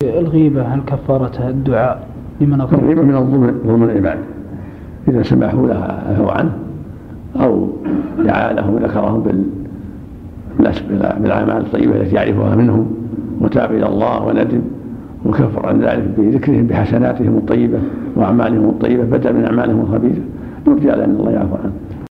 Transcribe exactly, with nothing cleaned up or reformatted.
الغيبة هل كفارتها الدعاء لمن أقر؟ الغيبة من الظلم، ظلم العباد، إذا سمحوا لها عفوا عنه أو دعا لهم وذكرهم بالأعمال الطيبة التي يعرفها منهم وتاب إلى الله وندم وكفر عن ذلك بذكرهم بحسناتهم الطيبة وأعمالهم الطيبة بدل من أعمالهم الخبيثة، نرجى أن الله يعفو عنه.